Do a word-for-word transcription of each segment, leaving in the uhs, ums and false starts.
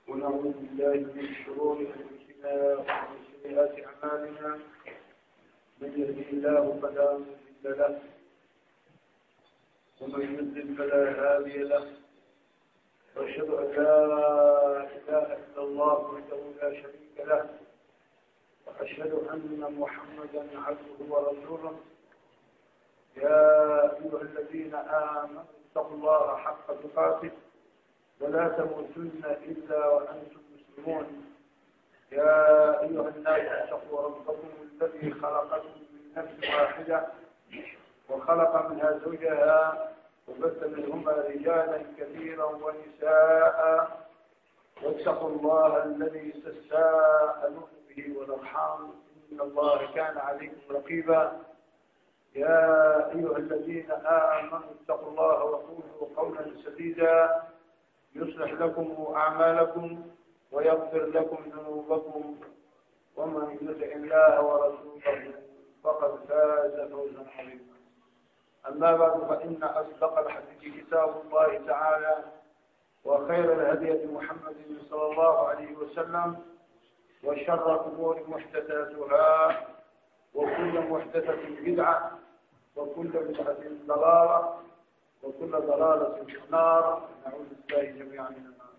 ونعوذ بالله من شرور انفسنا ومن سيئات اعمالنا. من يهده الله فلا مضل له ومن يضلل فلا هادي له، واشهد ان لا اله الا الله وحده لا شريك له، واشهد ان محمدا عبده ورسوله. يا ايها الذين امنوا اتقوا الله حق تقاته ولا تموتن إلا وأنتم مسلمون. يا أيها الناس اتقوا ربكم الذي خلقكم من نفس واحدة وخلق منها زوجها وبث منهما رجالا كثيرا ونساء، واتقوا الله الذي تساءلون به والأرحام إن الله كان عليكم رقيبا. يا أيها الذين آمنوا اتقوا الله وقولوا قولا سديدا يصلح لكم أعمالكم ويغفر لكم ذنوبكم، ومن يطع الله ورسوله فقد فاز فوزا عظيما. أما بعد، فإن أصدق الحديث كتاب الله تعالى، وخير الهدي محمد صلى الله عليه وسلم، وشر الأمور محدثاتها، وكل محدثة بدعة، وكل بدعة ضلالة، وكل ضلالة في النار. نعوذ بالله جميعا من النار.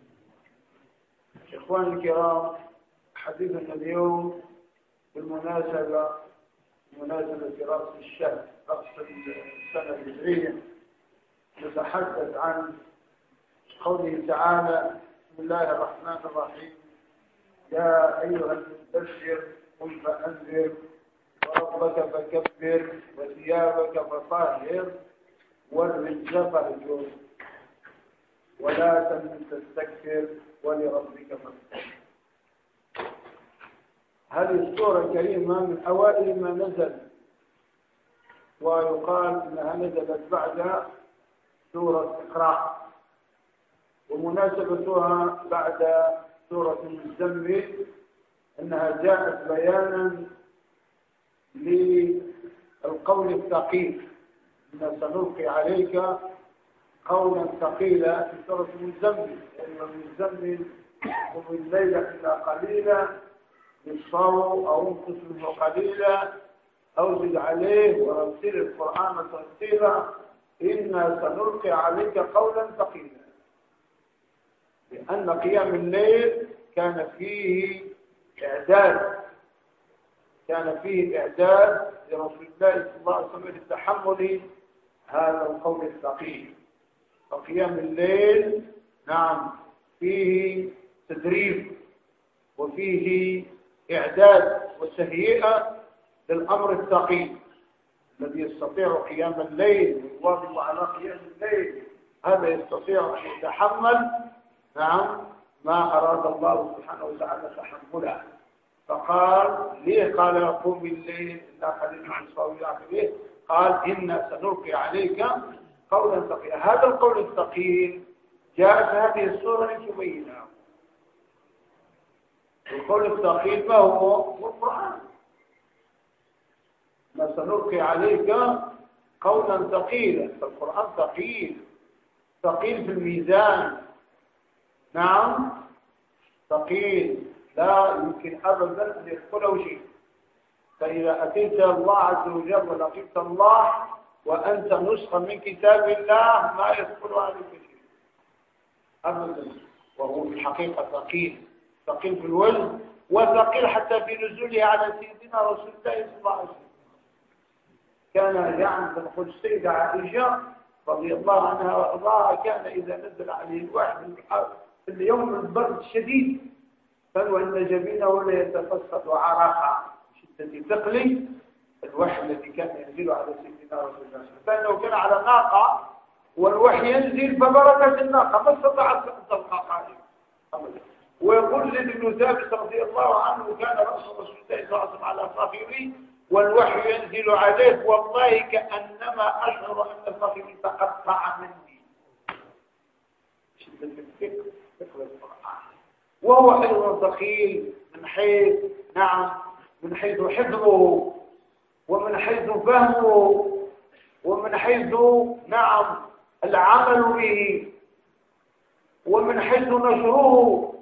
إخواني الكرام، حديثنا اليوم بالمناسبة بمناسبة رأس الشهر، رأس السنة الهجرية، نتحدث عن قوله تعالى: بسم الله الرحمن الرحيم. يا أيها المدثر قم فأنذر وربك فكبر وثيابك فطهر والرجل فاهجر ولا تمن تستكثر ولربك فاصبر. هذه السورة الكريمة من أوائل ما نزل، ويقال أنها نزلت بعد سورة اقرأ، ومناسبتها بعد سورة المزمل أنها جاءت بيانا للقول الثقيل: إن سنلقي عليك قولا ثقيلا في سورة المزمل. لأن المزمل قم الليل إلا قليلا نصفه أو انقص منه قليلا أو زد عليه ورتل القرآن ترتيلا إنا سنلقي عليك قولا ثقيلا. لأن قيام الليل كان فيه إعداد كان فيه إعداد لرسول الله صلى الله عليه وسلم للتحمل هذا القول الثقيل. فقيام الليل نعم فيه تدريب وفيه إعداد وتهيئة للأمر الثقيل. الذي يستطيع قيام الليل ويواظب على قيام الليل هذا يستطيع أن يتحمل نعم ما أراد الله سبحانه وتعالى تحمله. فقال ليه قال قم بالليل إلا قليلا نصفه إلى آخره؟ قال إنا سنلقي عليك قولا ثقيلا. هذا القول الثقيل جاء في هذه السورة لتبينه. القول الثقيل ما هو؟ هو القرآن. ما سنلقي عليك قولا ثقيلا. فالقرآن ثقيل، ثقيل في الميزان، نعم ثقيل لا يمكن أبدا أن يدخله شيء. فإذا أتيت الله عز وجل ولقيت الله وأنت نسخة من كتاب الله ما يدخل عليك شيء أبدا. وهو في الحقيقة ثقيل، ثقيل في الوزن، وثقيل حتى في نزوله على سيدنا رسول الله صلى الله عليه وسلم. كان يعني تقول السيدة عائشة رضي الله عنها وارضاها كان إذا نزل عليه الوحي في اليوم البرد الشديد فلو أن جبينه لا يتفسد عرقا شدة ثقل الوحي الذي كان ينزل على سيدنا رسول الله صلى الله عليه وسلم. فإنه كان على ناقة والوحي ينزل فبركت الناقة ما استطاعت أن تلقى قائما. ويقول زيد بن ثابت رضي الله عنه كان رأس رسول الله صلى الله عليه وسلم على فخذي والوحي ينزل عليه والله كأنما أشعر أن فخذي تقطع مني. شدة الثقل ثقل القرآن. وهو أيضا ثقيل من حيث نعم من حيث حفظه ومن حيث فهمه ومن حيث نعم العمل به ومن حيث نشره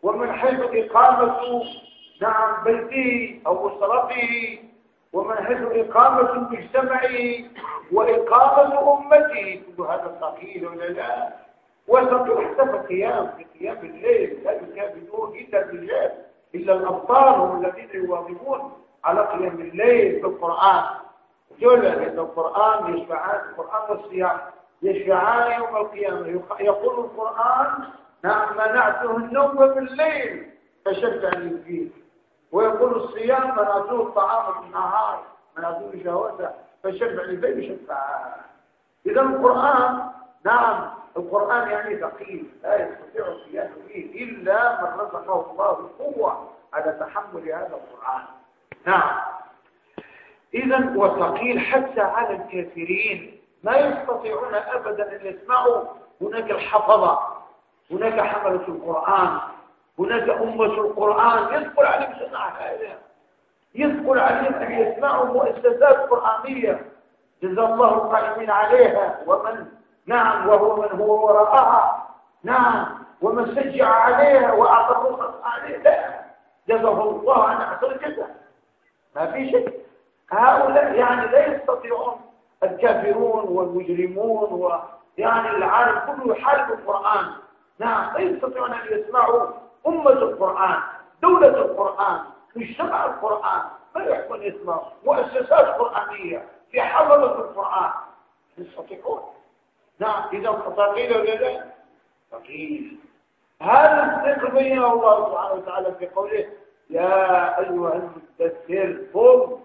ومن حيث إقامة نعم بيته أو أسرته، ومن حيث إقامة مجتمعه وإقامة أمته، كل هذا ثقيل ولا لا؟ وثقيل حتى في القيام، في قيام الليل لا يكابدون إلا الرجال، إلا الأبطال هم الذين يواظبون على قيام الليل في القرآن. جل لأن القرآن يشفعان، القرآن والصيام يشفعان يوم القيامة. يقول القرآن نعم منعته النوم بالليل فشفعني فيه، ويقول الصيام منعته الطعام بالنهار منعته شهوته فشفعني فيه شفعان. إذا القرآن نعم القرآن يعني ثقيل لا يستطيع القيام فيه إلا من رزقه الله القوة على تحمل هذا القرآن. نعم إذا وثقيل حتى على الكافرين، ما يستطيعون أبدا أن يسمعوا. هناك الحفظة، هناك حملة القرآن، هناك أمة القرآن، يثقل عليهم سماع هذا، يثقل عليهم أن يسمعوا مؤسسات قرآنية جزا الله القائمين عليها ومن نعم وهو من هو وراءها نعم ومن شجع عليها وأعطى الرخص عليها، لا جزاه الله عن أحسن كذا، ما في شيء. هؤلاء يعني لا يستطيعون، الكافرون والمجرمون ويعني العالم كله يحارب القرآن، نعم لا يستطيعون أن يسمعوا أمة القرآن، دولة القرآن، مجتمع القرآن، ما يحبون يسمعوا مؤسسات قرآنية في حضرة القرآن، يستطيعون. نعم إذا ثقيل ولا لا؟ ثقيل. هذا الذكر بينه الله سبحانه وتعالى في قوله يا أيها المدثر قم.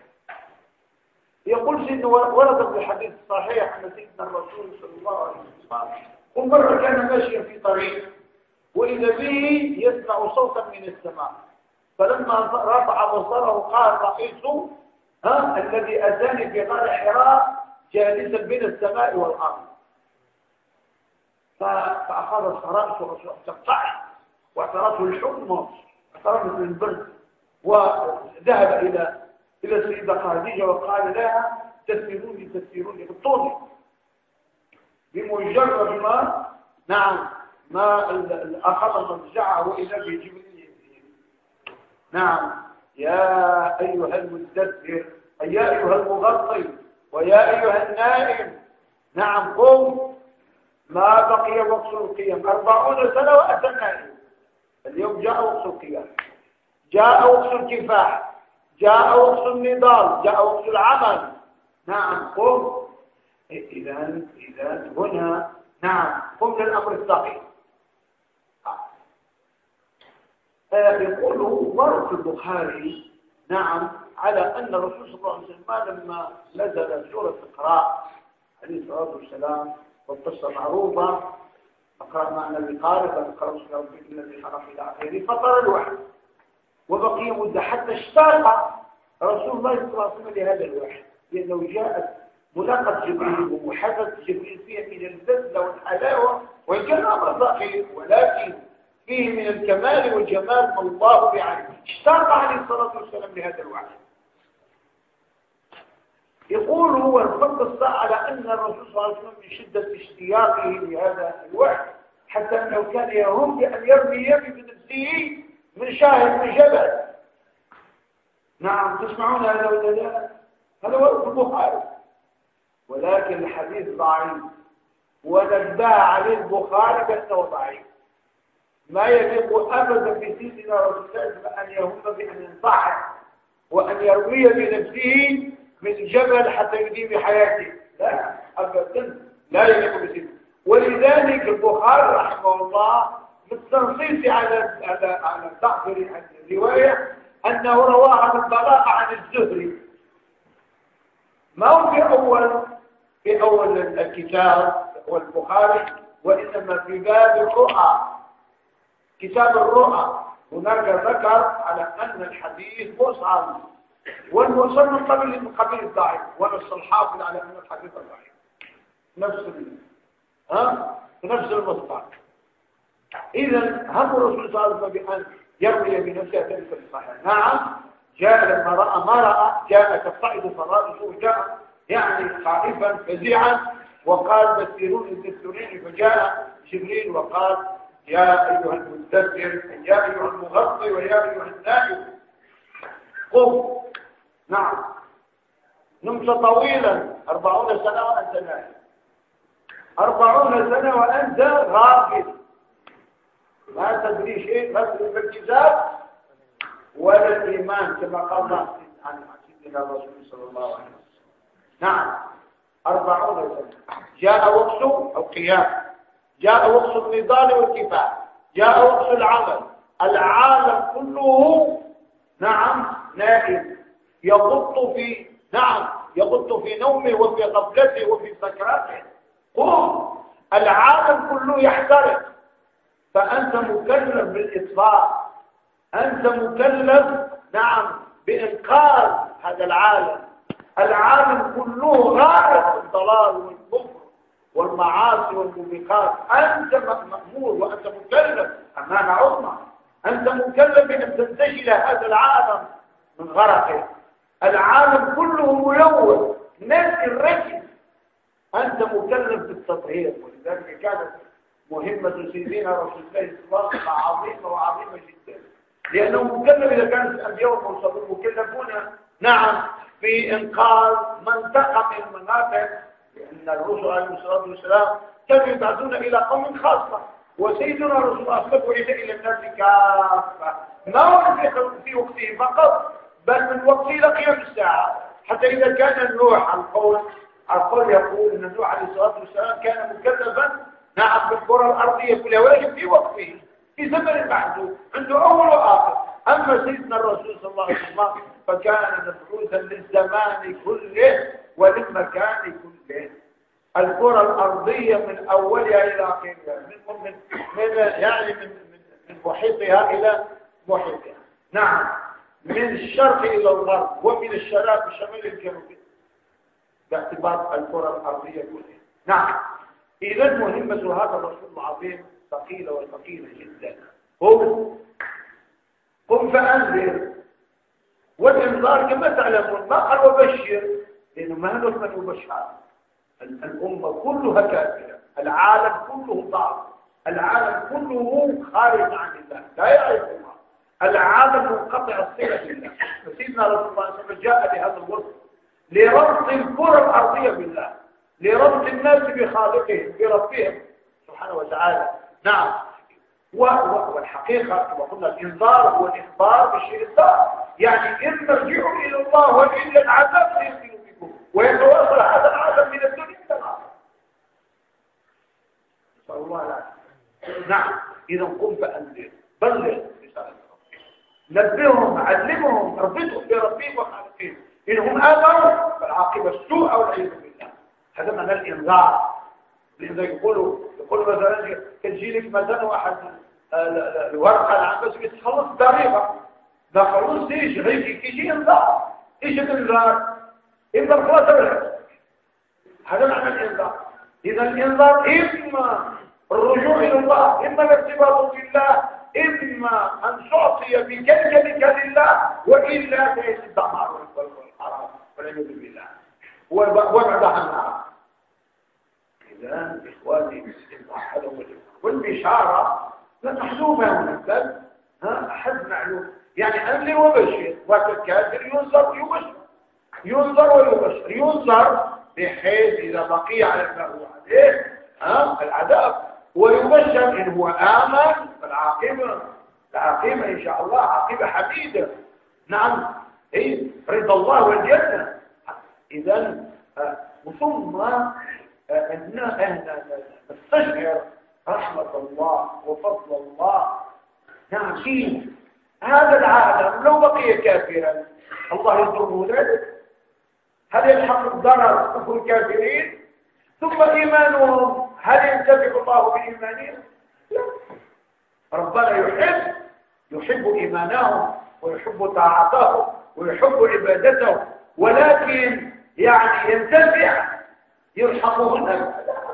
يقول سيدنا ورد في الحديث الصحيح عن سيدنا الرسول صلى الله عليه وسلم ومرة كان ماشيا في طريق وإذا به يسمع صوتا من السماء، فلما رفع بصره قال رأيت ها الذي أتاني في غار حراء جالسا بين السماء والأرض، فأخذ الصراط ورسوله تقطعه واعترته الحمى اعترته البرد، وذهب إلى إلى السيدة خديجة وقال لها تسيروني تسيروني بالطول. بمجرد ما نعم ما أخذ مرجعه وإذا بجبريل نعم يا أيها المدثر أي يا أيها المغطي ويا أيها النائم نعم قم. ما بقي وقت القيام أربعون سنة وأتى النائم. اليوم جاء وقت القيام، جاء وقت الكفاح، جاء وقت النضال، جاء وقت العمل. نعم قم. إذا إذا هنا نعم قم للأمر الثقيل. يقول ورد في البخاري نعم على أن الرسول صلى الله عليه وسلم لما نزل سورة اقرأ عليه الصلاة والسلام والقصة معروفة اقرأ معنى القارئ فاقرأ باسم ربك الذي خلق إلى آخره فطر الوحي وبقي مدة حتى اشتاق رسول الله صلى الله عليه وسلم لهذا الوحي، لأنه جاءت ملاقة جبريل ومحادثة جبريل فيها من اللذة والحلاوة، وإن كان أمر ضخم ولكن فيه من الكمال والجمال ما الله بعينه. اشتاق عليه الصلاة والسلام لهذا الوحي. يقول هو الفضل على أن الرسول صلى الله عليه وسلم من شدة اشتياقه لهذا الوحي حتى أنه كان يهم بأن يرمي يمي بنفسه من شاهد من جبل. نعم تسمعون هذا ولا لا؟ هذا هو البخاري، ولكن الحديث ضعيف ونبه عليه البخاري بأنه ضعيف. ما يليق أبدا بسيدنا رسول الله أن يهم بأن ينصحه وأن يروي بنفسه من جبل حتى يديم حياته، لا أبدا لا يليق بسيدنا. ولذلك البخاري رحمه الله بالتنصيص على على على ضعف الرواية أنه رواه عن البراء عن الزهري، ما هو في أول في أول الكتاب والبخاري، وإنما في باب الرؤى كتاب الرؤى هناك ذكر على أن الحديث مرسل، والمرسل من قبيل من قبيل الضعيف، ونص الحافظ على أن الحديث ضعيف نفس ها نفس المصدر. إذا هم الرسول صلى الله عليه وسلم بأن يروي بنفسه ذلك الصحيح. نعم جاء لما رأى ما رأى جاء تصعد فرائصه جاء يعني خائفا فزيعا وقال بشروني بشروني، فجاء جبريل وقال يا أيها المدثر يا أيها المغطي ويا أيها النائم قم. نعم نمت طويلا أربعون سنة وأنت نائم، أربعون سنة وأنت غافل ما تدري شيء، لا تدري بالكتاب ولا الإيمان كما قال الله عن سيدنا الرسول صلى الله عليه وسلم. نعم أربعون سنة. جاء وقت القيام، جاء وقت النضال والكفاح، جاء وقت العمل. العالم كله نعم نائم يغط في نعم يغط في نومه وفي غفلته وفي سكراته. قم، العالم كله يحترق، فأنت مكلف بالإطفاء، أنت مكلف نعم بإنقاذ هذا العالم. العالم كله غارق في الضلال والكفر والمعاصي والموبقات. أنت مأمور وأنت مكلف أمانة عظمى، أنت مكلف بأن تنتشل هذا العالم من غرقه. العالم كله ملوث نسي الرجل، أنت مكلف بالتطهير. ولذلك كانت مهمة سيدنا رسول الله صلى الله عليه وسلم عظيمة وعظيمة جدا، لأنه مكلف إذا كانت الأنبياء والمرسلون مكلفون نعم في إنقاذ من تقع من المنافع، لأن الرسل عليه الصلاة والسلام كانوا يبعثون إلى قوم خاصة، وسيدنا رسول الله صلى الله عليه وسلم إلى الناس كافة، ما هو في وقته فقط بل من وقته إلى قيام الساعة. حتى إذا كان النوح القول القول يقول أن النوح عليه الصلاة والسلام كان مكلفا نعم بالكرة الأرضية كلها، ولكن في وقته في زمن محدود عنده أول وآخر. أما سيدنا الرسول صلى الله عليه وسلم فكان مبعوثا للزمان كله وللمكان كله. الكرة الأرضية من أولها إلى آخرها، من من من يعني من من محيطها إلى محيطها، نعم من الشرق إلى الغرب ومن الشرق الشمال الجنوبي، باعتبار الكرة الأرضية كلها. نعم إذا مهمة هذا الرسول العظيم ثقيلة وثقيلة جدا. قم قم فأنذر، والإنذار كما تعلمون ما قال وبشر، لأنه ما هدف من يبشر. الأمة كلها كافرة، العالم كله ضال، العالم كله خارج عن الله لا يعرف الله، العالم منقطع الصلة بالله. فسيدنا رسول الله صلى الله عليه وسلم جاء بهذا الوصف لربط الكرة الأرضية بالله، لربط الناس بخالقهم بربهم سبحانه وتعالى. نعم والحقيقة كما قلنا الإنذار هو الإخبار بالشيء الضار، يعني إن ترجعوا إلى الله وإلا العذاب سيصير بكم ويتواصل هذا العالم من الدنيا إلى الآخرة. نسأل الله العافية. نعم إذا قم فأنذر، بلغ رسالة ربك، نبههم، علمهم، اربطهم بربهم وخالقهم. إنهم آمنوا فالعاقبة السوء والعياذ بالله. هذا معنى الإنذار. لذا يقولوا يقولوا مثلا تجي لك مثلا واحد الورقه العام بس بتخلص الضريبه، ده خلص ايش هيك يجي انذار. ايش الانذار؟ انذار خلاص. هذا معنى الانذار. اذا الانذار اما الرجوع الى الله، اما الارتباط بالله، اما ان تعطي بكلمه لله، والا فيجد الدمار والحرام والعياذ بالله وابعد عن النار. إذن إخواني الأحد والبشارة لا محلومة هنا، بل أحد معلوم، يعني أنذر وبشر. والكافر ينذر ويبشر، ينذر ويبشر. ينذر بحيث إذا بقي على ما هو عليه العذاب، ويبشر إن هو آمن فالعاقبة العاقبة إن شاء الله عاقبة حميدة. نعم إيه رضا الله والجنة. إذن ثم أن نستشعر رحمة الله وفضل الله. نعم فيه هذا العالم لو بقي كافرا الله يضره ذلك، هل يلحق الضرر كفر الكافرين؟ ثم إيمانهم هل ينتفع الله بإيمانهم؟ لا. ربنا يحب يحب إيمانهم ويحب طاعتهم ويحب عبادتهم، ولكن يعني ينتفع يرحمون.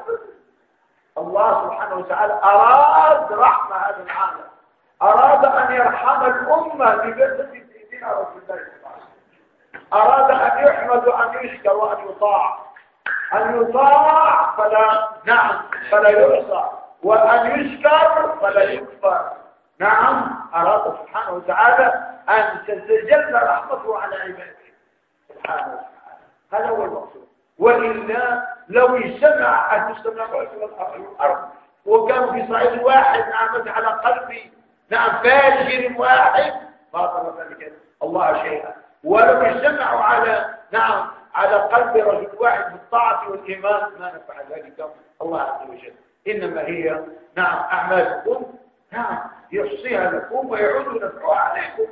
الله سبحانه وتعالى أراد رحمة هذا العالم، أراد أن يرحم الأمة ببعثة سيدنا رسول الله صلى الله عليه وسلم، أراد أن يحمد وأن يشكر وأن يطاع، أن يطاع فلا نعم فلا يعصى، وأن يشكر فلا يكفر. نعم، أراد سبحانه وتعالى أن تتجلى رحمته على عباده سبحانه وتعالى، هذا هو المقصود. وإلا لو اجتمع أهل السماوات والأرض وكانوا في صعيد واحد، نعم، على قلب نعم فاجر واحد، ما طلب ذلك الله شيئا. ولو اجتمعوا على نعم على قلب رجل واحد بالطاعة والإيمان ما نفع ذلك الله عز وجل. إنما هي نعم أعمالكم نعم يحصيها لكم ويعود نفعها عليكم.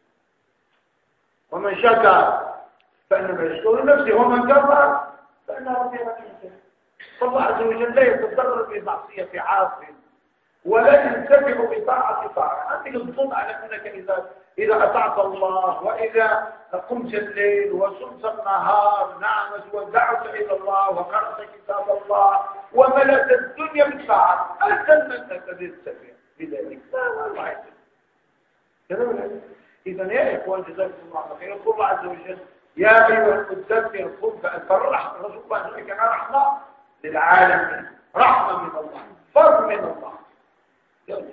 ومن شكر فإنما يشكر نفسه، ومن كفر فإن ربي غني. فالله عز وجل لا يتضرر بمعصية عاصي ولا ينتفع بطاعة طاعة. أنت تظن على أنك إذا إذا أطعت الله وإذا قمت الليل وصمت النهار نعم ودعوت إلى الله وقرأت كتاب الله وملأت الدنيا بالطاعة، أنت من الذي تنتفع بذلك؟ لا والله يعلم. إذا يا إخوان جزاكم الله خيرا، يقول الله عز وجل يا أيها المدثر قم فأنذر. الرحمة الرسول الله عليه وسلم رحمة للعالمين، رحمة من الله، فضل من الله. يلا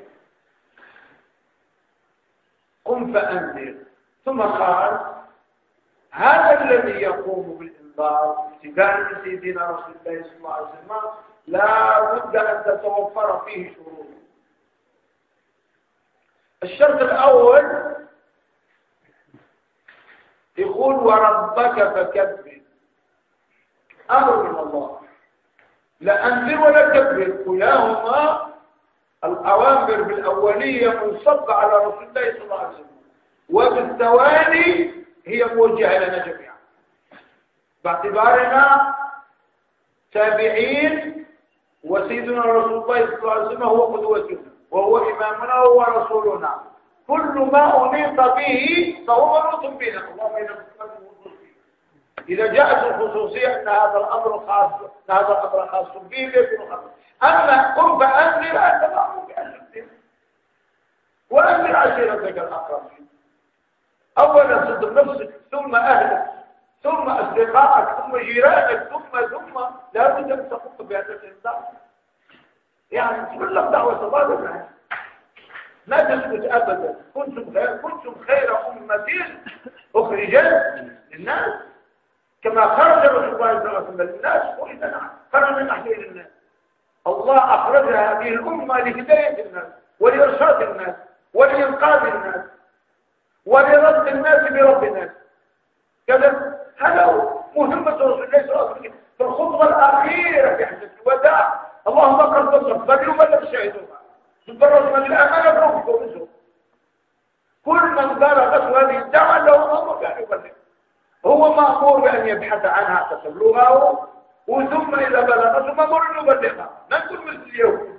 قم فأنذر. ثم قال هذا الذي يقوم بالإنذار ابتداء من سيدنا رسول الله صلى الله عليه وسلم لا بد أن تتوفر فيه شروط. الشرط الأول يقول وربك فكبر، أمر من الله، لا أنذر ولا كبر، كلاهما الأوامر بالأولية منصبة على رسول الله صلى الله عليه وسلم، وبالتوالي هي موجهة لنا جميعا باعتبارنا تابعين، وسيدنا رسول الله صلى الله عليه وسلم هو قدوتنا وهو إمامنا وهو رسولنا. كل ما أنيط به فهو منوط بنا. اللهم إنا نسألك الخصوصية. إذا جاءت الخصوصية أن هذا الأمر خاص، هذا الأمر خاص به يكون خاص. أما قم فأنذر أنت مأمور بأن تنذر وأنذر عشيرتك الأقربين. أولا صدق نفسك، ثم أهلك، ثم أصدقائك، ثم جيرانك، ثم ثم لا بد أن تقوم بهذا الإنذار. يعني كل دعوة صادقة ما تثبت أبدا. كنتم خير كنتم خير أمة أخرجت للناس، كما خرج رسول الله صلى الله عليه وسلم للناس وإذا نعم خرج من أحيان الناس. الله أخرج هذه الأمة لهداية الناس ولإرشاد الناس ولإنقاذ الناس ولرد الناس برب الناس. كذا هذا مهمة رسول الله صلى الله عليه وسلم في الخطبة الأخيرة في حجة الوداع. اللهم قد بلغ بلغوا من لم شهدوها بالرسول من الأمانة بربكم وزهم. كل من بلغت هذه الدعوة له أمر بأن يبلغ، هو مأمور بأن يبحث عنها تبلغه، وثم إذا بلغته مأمور أن يبلغها. ما نقول مثل اليهود.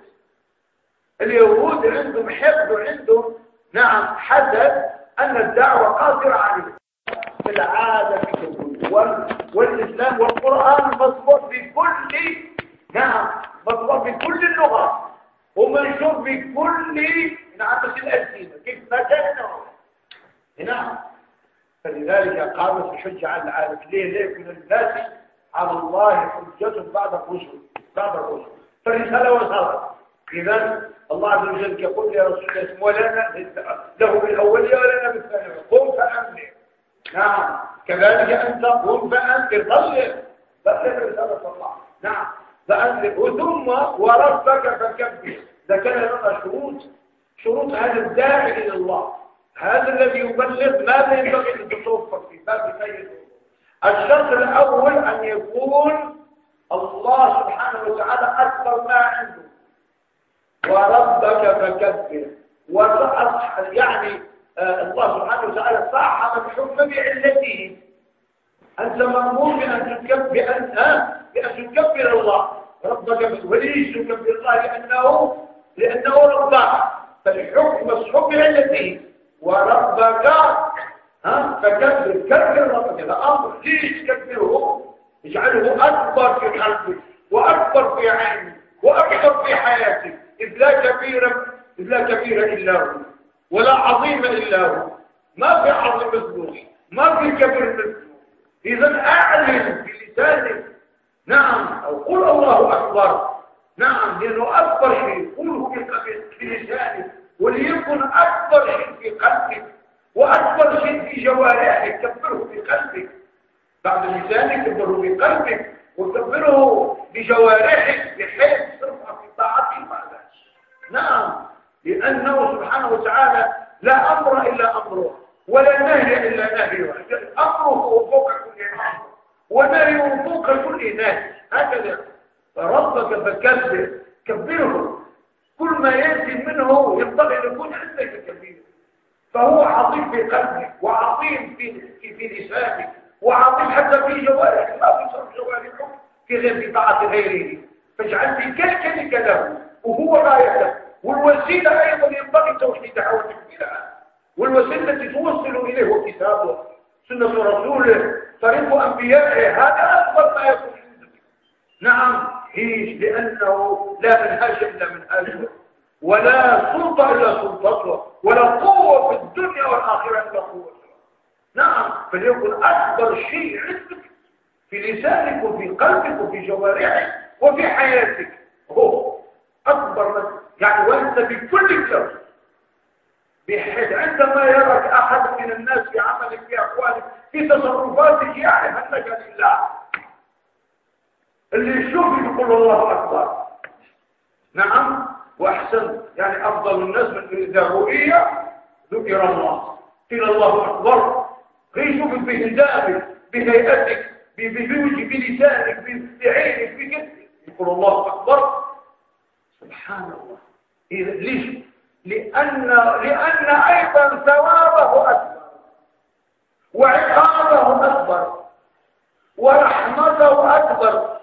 اليهود عندهم حقد وعندهم نعم حسد أن الدعوة قاصرة عليه. في العادة في كل والإسلام والقرآن مطبوع في كل نعم مطبوع في كل اللغات ومنشور بكل نعم الألسنة كيف ما كان نعم. فلذلك قامت الحجة على العالم. ليه ليه من الناس على الله حجة بعد الرسل بعد الرسل فالرسالة وصلت. إذن الله عز وجل يقول يا رسول الله ولنا له بالأولية ولنا بالثانية قم فأنذر. نعم كذلك أنت قم فأنذر بلغ بلغ رسالة الله. نعم فأنذر ثم وربك فكبر. ده كان لنا شروط شروط هذا الداعي إلى الله، هذا الذي يبلغ ماذا ينبغي أن تتوفر في باب خير. الشرط الأول أن يكون الله سبحانه وتعالى أكبر ما عنده. وربك فكبر وصح يعني آه الله سبحانه وتعالى صح الحكم بعلته. أنت مأمور بأن تكبر بأن آه بأن تكبر الله ربك. وليش تكبر الله؟ لأنه لأنه ربك، فالحكم مصحوب بعلته. وربك ها فكبر كبر ربك. هذا أمر ليش تكبره؟ اجعله أكبر في قلبك وأكبر في عينك وأكبر في حياتك. إذ لا كبير إذ لا كبير إلا هو ولا عظيم إلا هو. ما في عظيم مثله، ما في كبير مثله. إذا أعلن بلسانك نعم أو قل الله أكبر نعم، لأنه أكبر شيء قوله بلسانك، وليكن أكبر شيء في قلبك، وأكبر شيء في جوارحك كبره في قلبك. بعد لسانك كبره في قلبك، وكبره بجوارحك بحيث ترفع في طاعته بعد. نعم، لأنه سبحانه وتعالى لا أمر إلا أمره، ولا نهي إلا نهيه. أمره فوق كل أمر، ونهيه فوق كل نهي، هكذا. فربك فكبر، كبره. كل ما يأتي منه ينبغي أن يكون عندك كبير. فهو عظيم في قلبك، وعظيم في في, في لسانك، وعظيم حتى في جوارحك. ما في صرف جوارحك في غير في طاعة غيره، فاجعل في كلكلك له، وهو غايتك. والوسيلة أيضا ينبغي توحيدها وتكبيرها، والوسيلة التي توصل إليه هو كتابه، سنة رسوله، طريق أنبيائه. هذا أكبر ما يكون عندك. نعم، هيش، لأنه لا منهاج إلا منهاجه، ولا سلطة إلا سلطته، ولا قوة في الدنيا والآخرة إلا قوته. نعم، فليكن أكبر شيء عندك في لسانك وفي قلبك وفي جوارحك وفي حياتك هو أكبر من، يعني وأنت بكل كلام، بحيث عندما يراك أحد من الناس في عملك، في أقوالك، في تصرفاتك، يعرف أنك لله. اللي يشوف يقول الله أكبر. نعم، وأحسن، يعني أفضل الناس من إذا رؤية ذكر الله، قيل الله أكبر. يشوف بهدامك، بهيئتك، بوجهك، بلسانك، بعينك، بكتفك، يقول الله أكبر. سبحان الله. إذا ليش؟ لأن لأن أيضا ثوابه أكبر، وعقابه أكبر، ورحمته أكبر،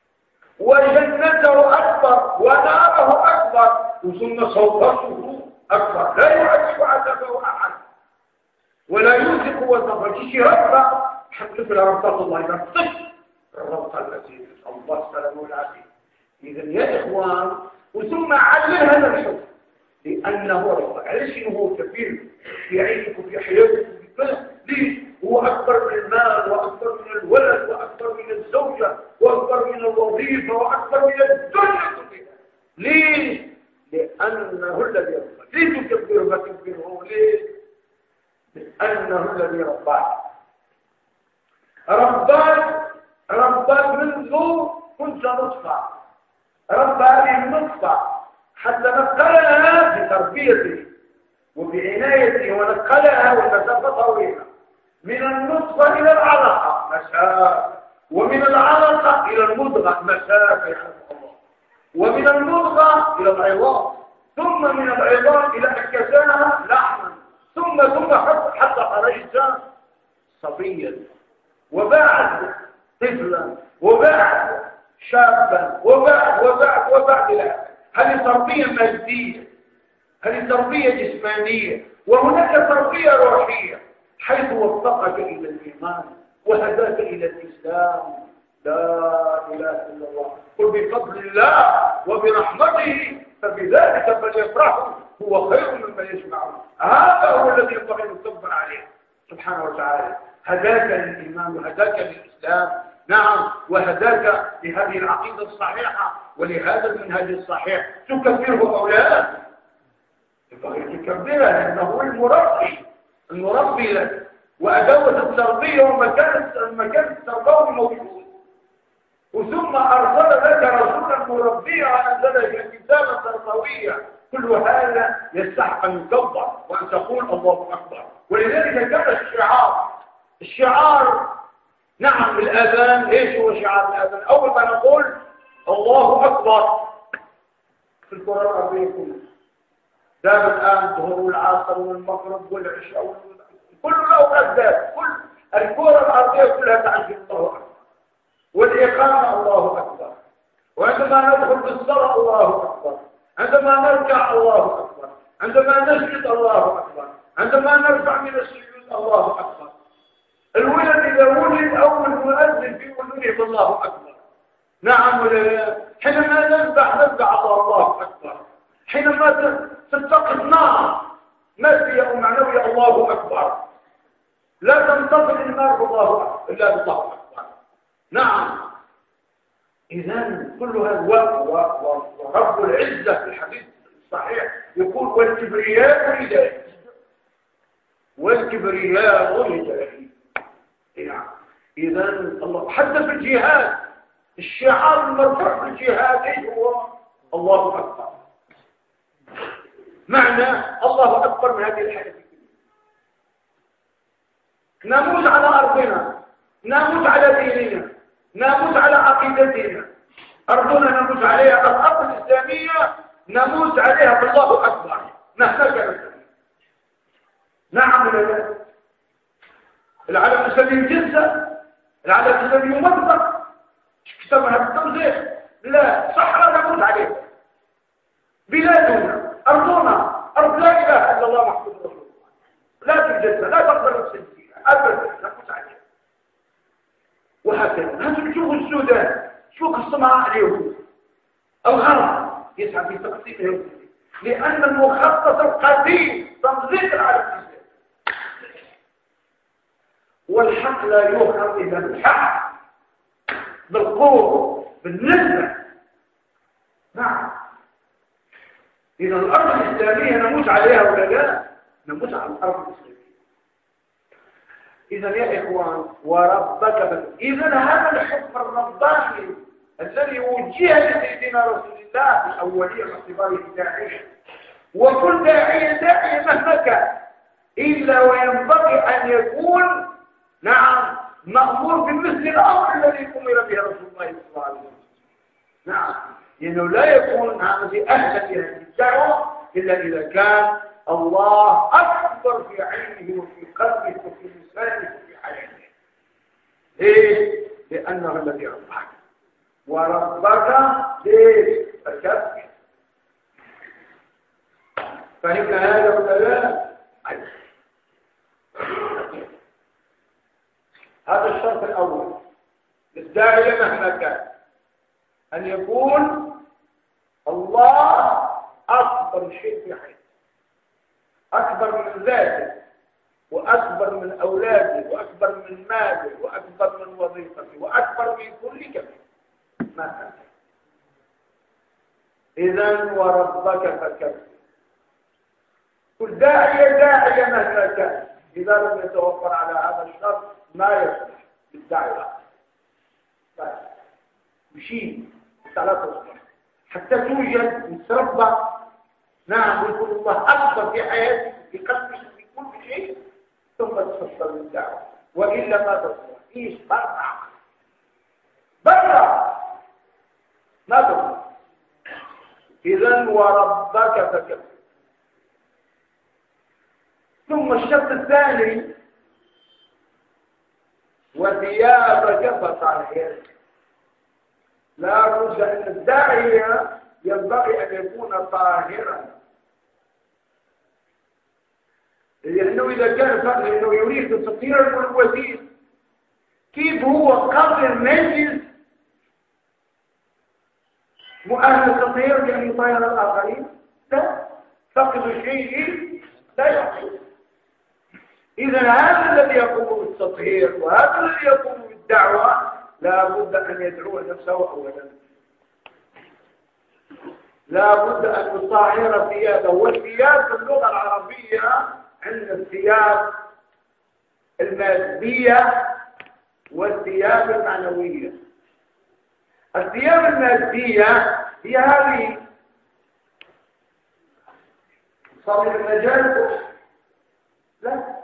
وجنته أكبر، وناره أكبر، وثم صوته أكبر. لا يعذب عذابه أحد، ولا يوثق وثقه. شيء ربط، حتى ربط الله يربطك الربط التي نسأل الله السلامة والعافية. إذا يا إخوان، وثم علم هذا الحكم، لأنه ربك. علاش هو كبير في عينك وفي حياتك وفي كذا؟ ليش؟ هو أكبر من المال، وأكبر من الولد، وأكبر من الزوجة، وأكبر من الوظيفة، وأكبر من الدنيا كلها. ليش؟ لأنه الذي ربك. ليه تكبره ما تكبره؟ ليه؟ لأنه الذي ربك. ربك ربك منذ كنت نطفة، رب هذه النطفة حتى نقلها بتربيته وبعنايته، ونقلها والمسافة طويلة، من النطفة إلى العلقة مسافة، ومن العلقة إلى المضغة مسافة يا الله، ومن المضغة إلى العظام، ثم من العظام إلى أكساها لحما، ثم ثم حتى خرجت صبيا، وبعد طفلا، وبعد شابا، وبعد وبعد وبعد. لا، هذه تربية مادية، هذه تربية جسمانية، وهناك تربية روحية، حيث وفقك إلى الإيمان وهداك إلى الإسلام. لا إله إلا الله. قل بفضل الله وبرحمته فبذلك فليفرحوا هو خير مما يجمعون. هذا هو الذي ينبغي أن نكبر عليه سبحانه وتعالى. هداك للإيمان وهداك للإسلام. نعم، وهداك لهذه العقيدة الصحيحة ولهذا المنهج الصحيح. تكبره أو لا؟ ينبغي تكبره، لأنه هو المربي المربي لك، وأدوة التربية ومكان المكان التربوي موجود. وثم أرسل لك رسولا مربيا وأنزل لك كتابا تربويا. كل هذا يستحق أن يكبر وأن تقول الله أكبر. ولذلك كان الشعار الشعار نعم الأذان. إيش هو شعار الأذان؟ أول ما نقول الله أكبر في القرآن العربية كله، دام الآن الظهر والعصر والمغرب والعشاء كل الأوقات ذات، كل الكرة الأرضية كلها تعجب الله أكبر، والإقامة الله أكبر، وعندما ندخل في الصلاة الله أكبر، عندما نركع الله أكبر، عندما نسجد الله أكبر، عندما نرفع من السجود الله أكبر. الولد إذا ولد أول مؤذن في ولده الله أكبر. نعم، حينما نذبح نذبح الله أكبر. حينما تتقد نار مادية ومعنوية الله أكبر. لا تنتظر النار بالله أكبر إلا بالله أكبر. نعم، إذن كل هذا ورب العزة في الحديث الصحيح يقول والكبرياء لله، والكبرياء لله. نعم. إذن الله حتى في الجهاد الشعار المرفوع في الجهاد هو الله أكبر، معنى الله أكبر من هذه الحياة. نموت على أرضنا، نموت على ديننا، نموت على عقيدتنا، أرضنا نموت عليها، الأرض الإسلامية نموت عليها بالله أكبر مهما كانت. نعم ولا لا؟ العالم الإسلامي يجزء، العالم الإسلامي يمزق، كتبها بالتمزيق، لا، صحراء نموت عليها، بلادنا، أرضنا، أرض لا إله إلا الله محمد رسول الله، لا تجزء، لا تقبل السلسلة أبدا، نموت عليها. وهكذا هذا شوفوا السودان، شوف الصناعة اليهود الغرب يسعى في تقسيمهم، لأن المخطط القديم تمزيق العالم الإسلامي، والحق لا يؤخذ إلا بالحق بالقوة بالنسبة. نعم. إذا الأرض الإسلامية نموت عليها ولا لا؟ نموت على الأرض الإسلامية. إذا يا إخوان وربك بل. إذا هذا الحكم الرباني الذي وجه لسيدنا رسول الله في الأولية باعتباره داعية، وكل داعية داعية مهما كان إلا وينبغي أن يكون نعم مأمور بمثل الأمر الذي أمر به رسول الله صلى الله عليه وسلم. نعم، لأنه لا يكون هذه أهلا لهذه الدعوة إلا إذا كان الله أكبر في عينه وفي قلبه وفي لسانه وفي حياته. ليه؟ لأنه الذي ربك وربك ليه؟ فكبر. فهمنا هذا ولا لا؟ هذا الشرط الأول للداعية مهما كان، أن يكون الله أكبر شيء في حياته، أكبر من ذاته وأكبر من أولاده وأكبر من ماله وأكبر من وظيفته وأكبر من كل كبير ما كان. إذن وربك فكبر. كل داعية داعية مهما كان إذا لم يتوفر على هذا الشرط ما يصلح للدعوة. مشي ثلاثة أصبح حتى توجد متربى. نعم، ويكون الله أكبر في حياتك في قلبك في كل شيء، ثم تفصل للدعوة، وإلا ما تصلح. إيش برا برا ما تصلح. إذن وربك فكبر. ثم الشرط الثاني وثيابك فطهر. لا بد أن الداعية ينبغي أن يكون طاهرا، لأنه إذا كان فقط أنه يريد تطهير الوثيق، كيف هو قبل نجس مؤهل التطهير بأن يطهر الآخرين؟ لا، فقد شيء لا يحصل. إذا هذا الذي يقوم بالتطهير وهذا الذي يقوم بالدعوة لا بد أن يدعو نفسه أولا، لا بد أن يطهر ثيابه. والثياب في اللغة العربية عندنا الثياب المادية والثياب المعنوية. الثياب المادية هي هذه صار المجال، لا،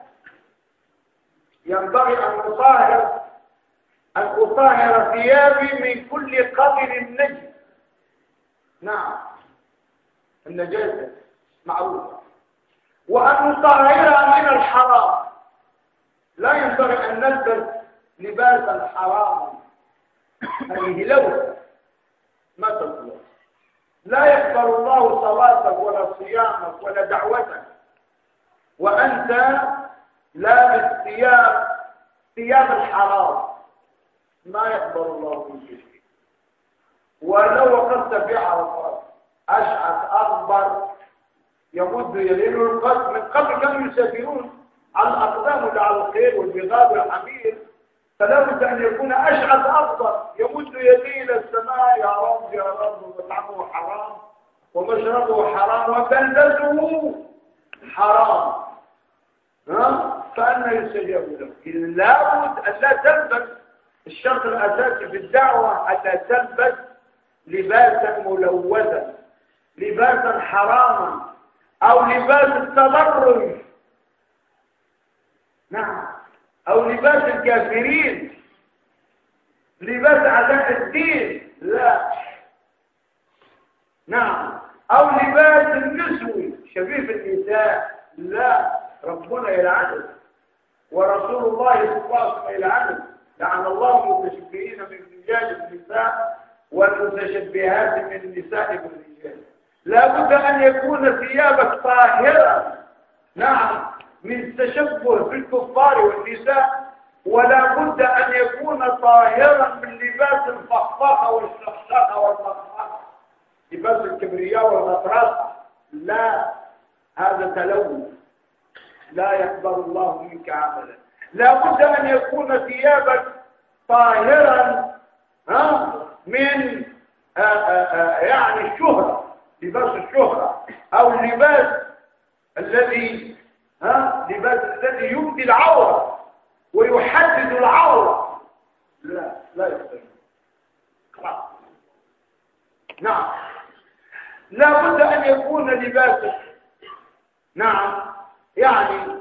ينبغي أن أطهر أن أطهر ثيابي من كل قدر النجس. نعم، النجاسة معروفة. وأن أطهرها من الحرام، لا ينبغي أن نلبس لباسا حراما، هذه لوثة ما تصلح. لا يقبل الله صلاتك ولا صيامك ولا دعوتك وأنت لابس ثياب ثياب الحرام، ما يقبل الله من شيء. ولو وقفت في عرفات أشعث أغبر يمد يديه القدم، من قبل كانوا يسافرون على الأقدام ولا على الخيل والبغال والحمير، فلا بد أن يكون أشعث أفضل يمد يديه إلى السماء يا رب يا رب ومطعمه حرام ومشربه حرام وملبسه حرام، ها؟ فأنا يستجاب له؟ إذا لابد أن لا تلبس، الشرط الأساسي في الدعوة أن لا تلبس لباسا ملوثا، لباسا حراما، أو لباس التبرج، نعم، أو لباس الكافرين، لباس أعداء الدين، لا، نعم، أو لباس النسوي شبيب النساء، لا، ربنا يلعنه ورسول الله صلى الله عليه وسلم يلعنه، لعن الله المتشبهين من رجال النساء والمتشبهات من النساء بالرجال. لا بد أن يكون ثيابك طاهرة، نعم، من التشبه بالكفار والنساء، ولا بد أن يكون طاهرا من لباس الفخفخة والشخشخة والمخفخة، لباس الكبرياء والغطرسة، لا، هذا تلوث لا يقبل الله منك عملا. لا بد أن يكون ثيابك طاهرا ها من آآ آآ يعني الشهرة، لباس الشهرة، أو اللباس الذي ها لباس الذي يبدي العورة ويحدد العورة، لا لا يستطيع. نعم، لا بد أن يكون لباسك نعم يعني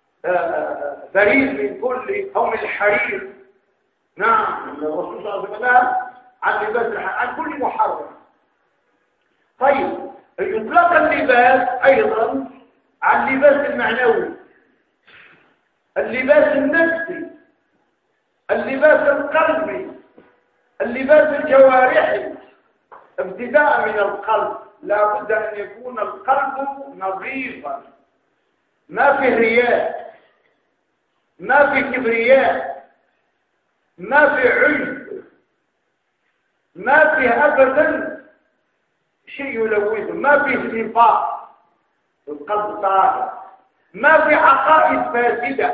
بريد من كل أو من الحرير، نعم، الرسول صلى الله عليه وسلم عن لباس الحرير عن كل محرم. طيب، يطلق اللباس أيضا عن اللباس المعنوي، اللباس النفسي، اللباس القلبي، اللباس الجوارحي، ابتداء من القلب. لا بد أن يكون القلب نظيفا، ما في رياء، ما في كبرياء، ما في عجب، ما في أبدا شيء يلوثه، ما في نفاق، القلب طاهر، ما في عقائد فاسدة.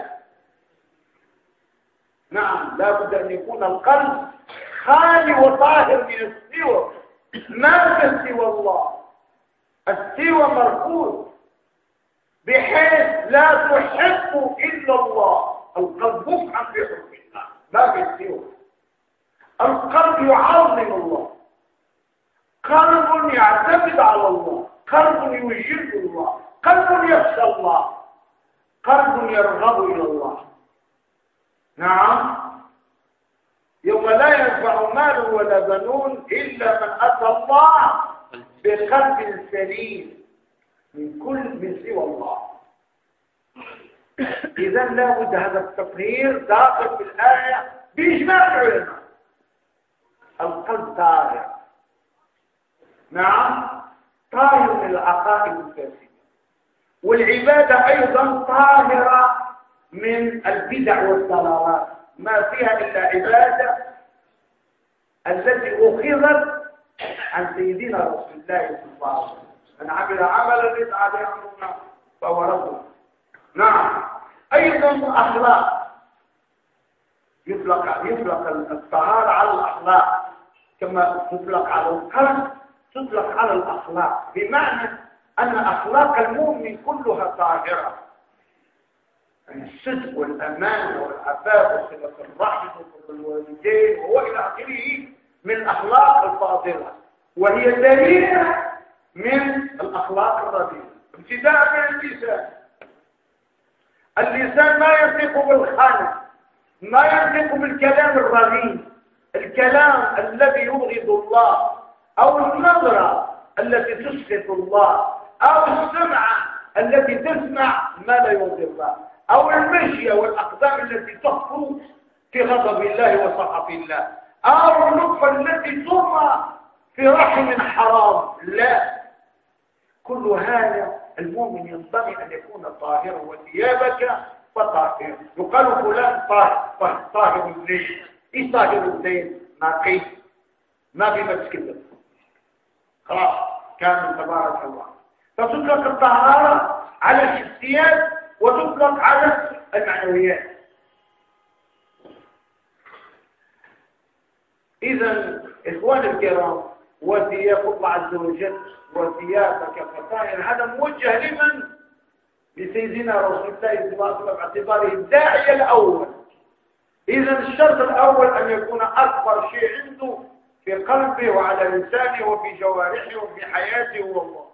نعم، لا بد أن يكون القلب خالي وطاهر من السوى، ما في سوى الله، السوى مرفوض بحيث لا تحب إلا الله، القلب مفعم في حب الله، ما في سوى. القلب يعظم الله، قلب يعتمد على الله، قلب يجد الله، قلب يخشى الله، قلب يرغب إلى الله. نعم، يوم لا ينفع مال ولا بنون إلا من أتى الله بقلب سليم من كل من سوى الله. إذا لا بد هذا التطهير داخل في الآية بإجماع العلماء، القلب طاهر، نعم، طاهر من العقائد الفاسدة، والعبادة أيضا طاهرة من البدع والضلالات، ما فيها إلا عبادة التي أخذت عن سيدنا رسول الله صلى الله عليه وسلم، من عمل عملا ليس عليه أمرنا فهو رد. نعم، أيضا أخلاق، يطلق يطلق الطهارة على الأخلاق كما تطلق على القلب، تطلق على الأخلاق، بمعنى أن أخلاق المؤمن كلها طاهرة، يعني الصدق والأمانة والعفاف وصلة الرحم وصلة الوالدين وإلى آخره من الأخلاق الفاضلة، وهي دليل من الأخلاق الرذيلة، ابتداء من اللسان. اللسان ما ينطق بالخالق، ما ينطق بالكلام الرذيل، الكلام الذي يبغض الله، أو النظرة التي تسخط الله، أو السمعة التي تسمع ما لا يرضي الله، أو المشي والأقدام التي تخطو في غضب الله وسخط الله، أو النطفة التي ترمى في رحم حرام، لا، كل هذا المؤمن ينبغي أن يكون طاهرا، وثيابك فطاهر. يقال فلان طاهر، طاهر الزين، إيش طاهر الزين؟ نقي، ما في مسكبة، خلاص كامل تبارك الله. فتطلق الطهارة على الحسيات وتطلق على المعنويات. إذا إخواني الكرام، وثياب الله عز وجل وثيابك فطاهر، هذا موجه لمن؟ لسيدنا رسول الله صلى الله عليه وسلم باعتباره الداعية الأول. إذا الشرط الأول أن يكون أكبر شيء عنده في قلبه وعلى لسانه وفي جوارحه وفي حياته والله.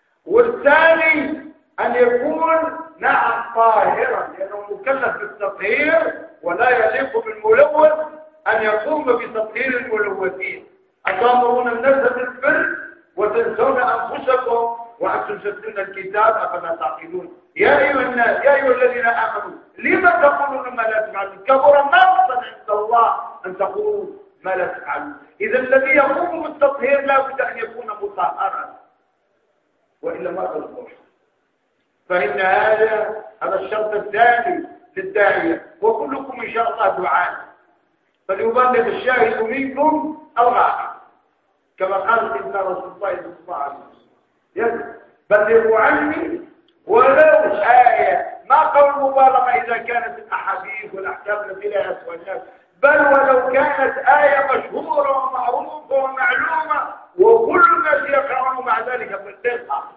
والثاني أن يكون نعم طاهرا، لأنه مكلف بالتطهير، ولا يليق بالملوث أن يقوم بتطهير الملوثين. أتأمرون الناس بالبر وتنسون أنفسكم وأنتم تتلون الكتاب أفلا تعقلون؟ يا أيها الناس، يا أيها الذين آمنوا لما تقولون ما لا تفعلون؟ كبر مقتا عند الله أن تقولوا ما لا تفعلون. إذا الذي يقوم بالتطهير لا بد أن يكون مطهرا، وإلا ما تصلح. فإن هذا هذا الشرط الثاني للداعية. وكلكم إن شاء الله دعاء، فليبلغ الشاهد منكم الغائب، كما قال سيدنا رسول الله صلى الله عليه وسلم: بلغوا عني ولو آية. ما قول مبالغة إذا كانت الأحاديث والأحكام التي لا يسوى الناس، بل ولو كانت آية مشهورة ومعروفة ومعلومة وكل الناس يقرأون مع ذلك بالدقة.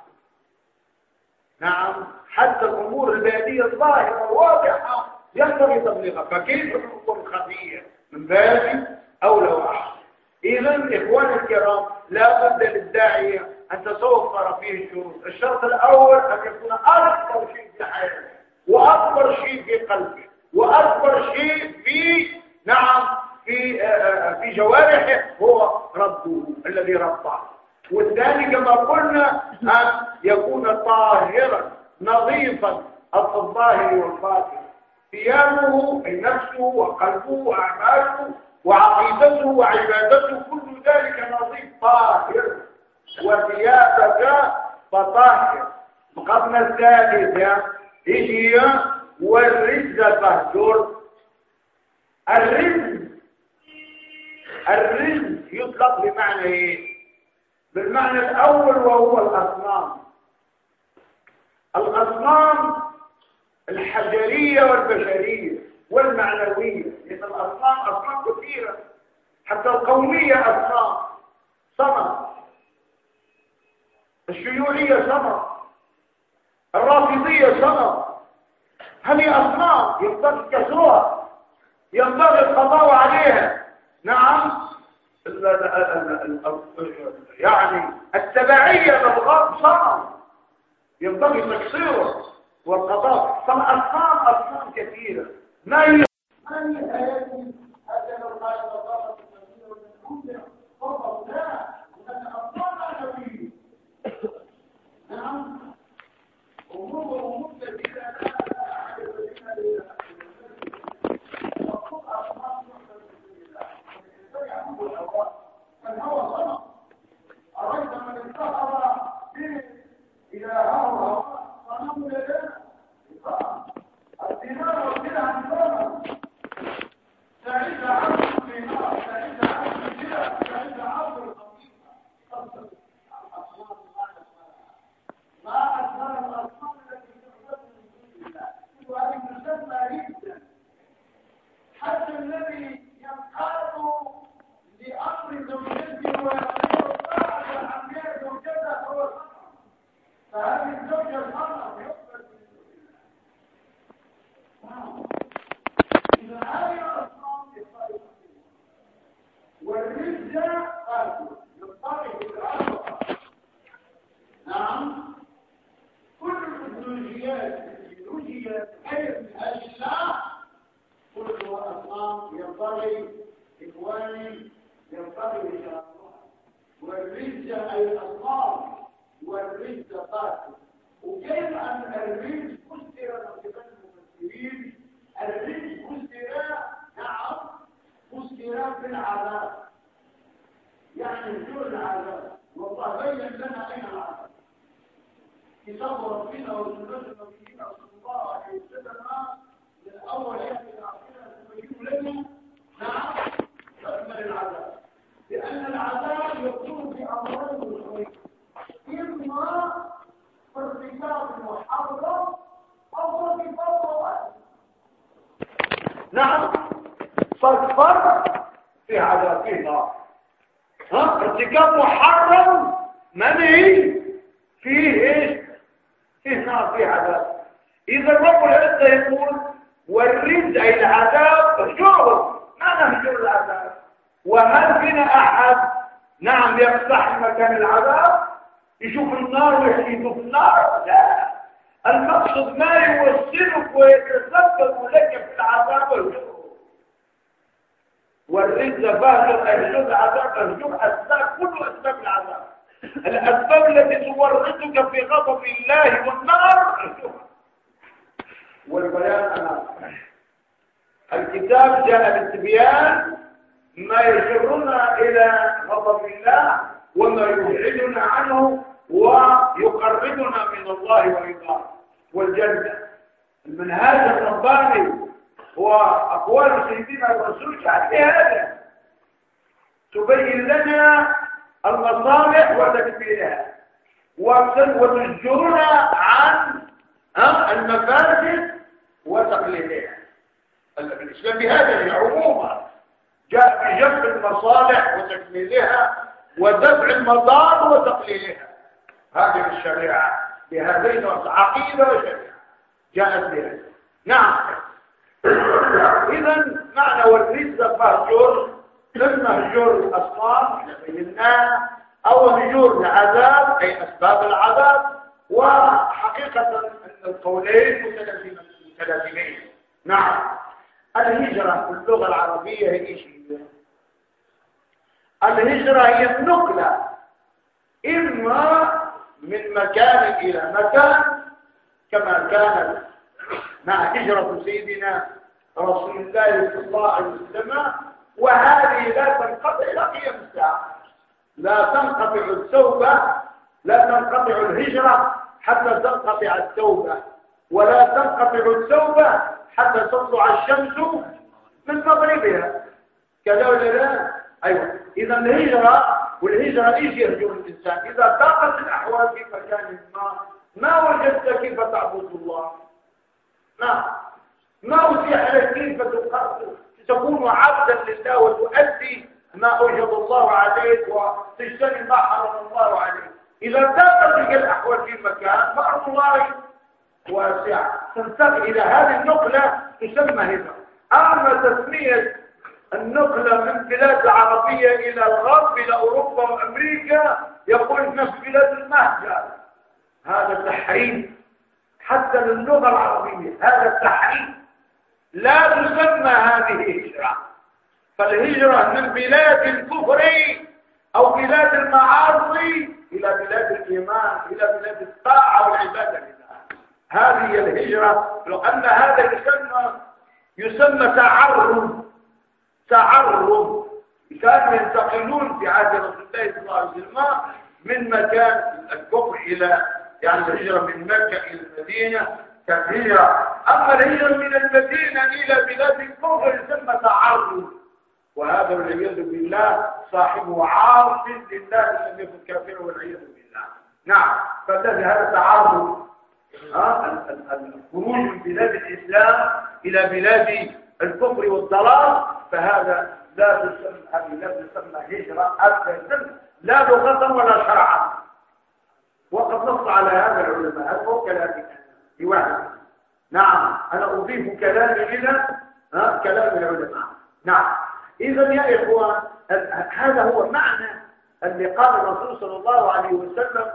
نعم، حتى الأمور البادية الظاهرة الواضحة ينبغي تبليغها، فكيف الأمور الخفية؟ من باب أولى وأحسن. إذا إخواني الكرام، لا بد للداعية أن تتوفر فيه الشروط. الشرط الأول أن يكون أكبر شيء في حياته، وأكبر شيء في قلبه، وأكبر شيء في نعم في في جوارحه هو ربه الذي رباه. والثاني كما قلنا أن يكون طاهرا نظيفا الظاهر والباطن، ثيابه أي نفسه وقلبه وأعماله وعقيدته وعبادته كل ذلك نظيف طاهر. وثيابك فطاهر. قبل الثالثة هي والرز فاهجر. الرز الرز يطلق بمعنى ايه؟ بالمعنى الأول وهو الأصنام، الأصنام الحجرية والبشرية والمعنوية. لأن الأصنام أصنام كثيرة، حتى القومية أصنام، صنم، الشيوعية صنم، الرافضية صنم. هذه أصنام ينبغي كسرها، ينبغي القضاء عليها. نعم، يعني التبعية للغرب صنم ينبغي تكسيره والقضاء. فالأصنام أصنام كثيرة. ما هي ما هي آياتي أجل الله وضاقت المدينة والمدينة فضل لا لأن أصنام معنوية. نعم، أمور أمور كثيرة لا أعرف بها وقل أصنام الهوى صنم. أريد من انتهر به إلى هوى صنم لدينا الدماء والبدع صنم. سعيد عبد الدماء، سعيد عبد البدع، سعيد عبد الخطيئة. ما أكثر الأصنام التي تعبد من دون الله، وهذه مسمى جدا. حتى الذي ينقاد لأمر زوجته ويقول الطاعة والأنبياء زوجته هو الصنم. فهذه الزوجة الصنم يقبل من دون الله. إذا هذه الأصنام يطلق والرجة قالوا يطلق بالعرض. نعم، كل التكنولوجيات التي وجدت غير من أجل الله كلها أصنام ينبغي إخواني ينبغي إشارتها. والرجة أي الأصنام، والرجة قاتل. وكيف أن الرجل فسر من قبل المفسرين؟ الرجل فسر نعم فسر بالعذاب، يعني نزول العذاب. والله بين لنا أين العذاب. كتاب ربنا وسنة نبينا صلى الله عليه وسلم من أول يأتي العقيدة تبين لنا نعم أكمل العذاب. لأن العذاب يكون في أمرين مهمين: إما في ارتكاب المحرم أو في ارتكاب الواجب. نعم، فالفرق فيه عذاب فيه نار. ها ارتكاب محرم منهي فيه ايش؟ فيه نار فيه عذاب. اذا رب العزة يقول والرجز اي العذاب اهجرهم، ما نهجر العذاب؟ وهل فينا احد نعم يقتحم مكان العذاب يشوف النار ويحيده في النار؟ لا، المقصد ما يوصلك ويتسبب لك في العذاب اهجره. والرجز فاهجر اهجر العذاب اهجر اسباب كل اسباب العذاب، الاسباب التي تورطك في غضب الله والنار اهجرها. والبيان أمام الكتاب جاء بالتبيان ما يجرنا إلى غضب الله وما يبعدنا عنه ويقربنا من الله ورضاه والجنة. المنهاج الرباني وأقوال سيدنا الرسول شعب هذا تبين لنا المصالح وتكبيرها وتزجرنا عن المفاسد وتقليلها. الإسلام بهذا عموما جاء بجلب المصالح وتكميلها ودفع المضار وتقليلها. هذه الشريعة بهذين عقيدة وشريعة جاءت بها. نعم. إذا معنى والرجز فهجر لما هجر الأصنام بيناها أو هجر العذاب أي أسباب العذاب. وحقيقة أن القولين متلازمين. نعم. الهجرة في اللغة العربية هي شيء. الهجرة هي النقلة إما من مكان إلى مكان كما كانت مع هجرة سيدنا رسول الله صلى الله عليه وسلم، وهذه لا تنقطع إلى قيام الساعة. لا تنقطع التوبة، لا تنقطع الهجرة حتى تنقطع التوبة، ولا تنقطع التوبة حتى تطلع الشمس من مغربها. كذا ولا لا؟ أيوة. إذا الهجرة والهجرة إيش يهجر الإنسان؟ إذا ضاقت الأحوال في مكان ما ما وجدت كيف تعبد الله، نعم، ما أتيح لك كيف تكون عبدا لله وتؤدي ما أوجب الله عليك وتجتنب ما حرم الله عليك. إذا ضاقت تلك الأحوال في مكان فأرض الله واسعة تنتقل إلى هذه النقلة تسمى هجرة. أما تسمية النقلة من بلاد العربية إلى الغرب إلى أوروبا وأمريكا يقول نفس بلاد المهجر، هذا تحريم حتى للغة العربية، هذا تحريم، لا تسمى هذه هجرة. فالهجرة من بلاد الكفر أو بلاد المعاصي إلى بلاد الإيمان، إلى بلاد الطاعة والعبادة لله، هذه هي الهجرة. لو أن هذا يسمى يسمى تعرض تعرض كانوا ينتقلون في عهد رسول الله صلى الله عليه وسلم من مكان الكفر إلى يعني الهجرة من مكة إلى المدينة كهجرة. أما الهجرة من المدينة إلى بلاد الكفر يسمى تعرض، وهذا والعياذ بالله صاحبه عاص لله لم يكن كافرا والعياذ بالله. نعم. فالذي هذا تعرض الخروج من بلاد الإسلام إلى بلاد الكفر والضلال، فهذا لا تسمى هذه لا تسمى هجرة أبدا، لا لغة ولا شرعا. وقد نص على هذا العلماء. هذا هو كلامي بواحد. نعم. أنا أضيف كلامي إلى كلام العلماء. نعم. إذا يا إخوان هذا هو معنى اللي قال الرسول صلى الله عليه وسلم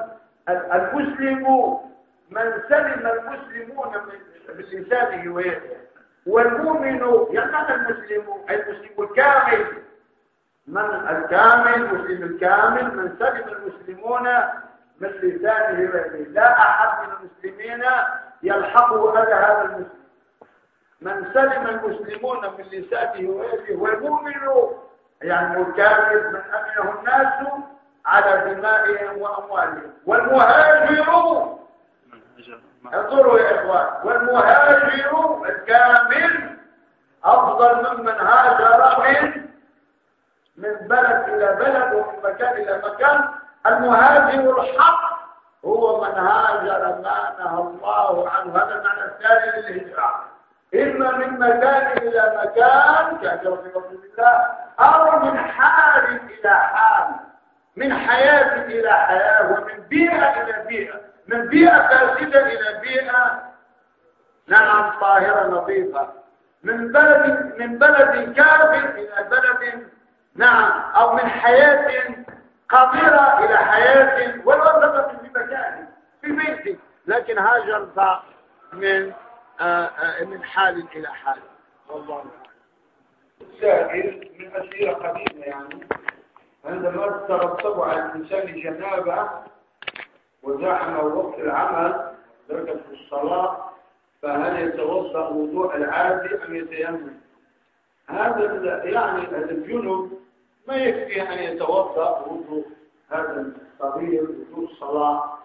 المسلم من سلم المسلمون من لسانه ويده، والمؤمن يعني المسلم المسلم الكامل، من الكامل المسلم الكامل من سلم المسلمون من لسانه ويده. لا أحد من المسلمين يلحقه أذى هذا المسلم. من سلم المسلمون من لسانه ويده، والمؤمن يعني الكامل من أمنه الناس على دمائهم وأموالهم. والمهاجر انظروا يا إخوان، والمهاجر الكامل أفضل ممن هاجر من من بلد إلى بلد ومن مكان إلى مكان. المهاجر الحق هو من هاجر ما نهى الله عنه. هذا المعنى الثاني للهجرة. إما من مكان إلى مكان كأجر في رسول الله، أو من حال إلى حال، من حياة إلى حياة، ومن بيئة إلى بيئة، من بيئة فاسدة إلى بيئة نعم طاهرة نظيفة، من بلد من بلد كافر إلى بلد نعم، أو من حياة قصيرة إلى حياة والوسط في مكانه في بيته، لكن هاجر من آآ آآ من حال إلى حال. والله أعلم. السائل من أسئلة قديمة يعني، عندما ترتب على الإنسان جنابة وزاحم وقت العمل درجة في الصلاة، فهل يتوضأ وضوء العادي أم يتيمم؟ هذا يعني الجنب ما يكفي أن يتوضأ وضوء هذا الصغير وضوء الصلاة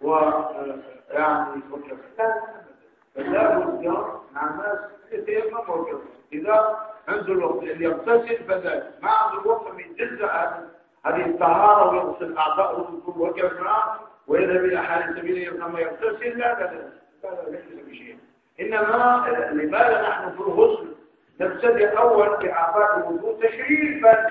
ويعني وكذا، فلا بد مع الناس يتيمم وكذا. إذا عنده الوقت اللي يغتسل فذلك، ما عنده الوقت من يجزأ هذه الطهارة ويغسل أعضاءه وكذا ويذهب إلى حال سبيله كما يغتسل، لا لا لا لا ليس بشيء. إنما لماذا نحن في الغسل نبتدئ أول بأعضاء الوضوء تشريفا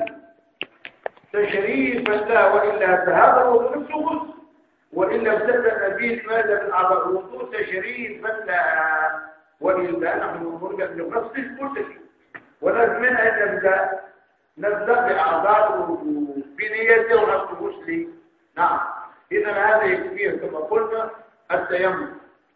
تشريفا لا، وإلا هذا الوضوء نفسه غسل، وإلا ابتدأ به لماذا من أعضاء الوضوء تشريفا لا، وإلا نحن نرجع لنغسل كل شيء، ولازم من أن نبدأ نبدأ بأعضاء الوضوء بنية الغسل. نعم، إذا هذا يكفيه كما قلنا التيمم.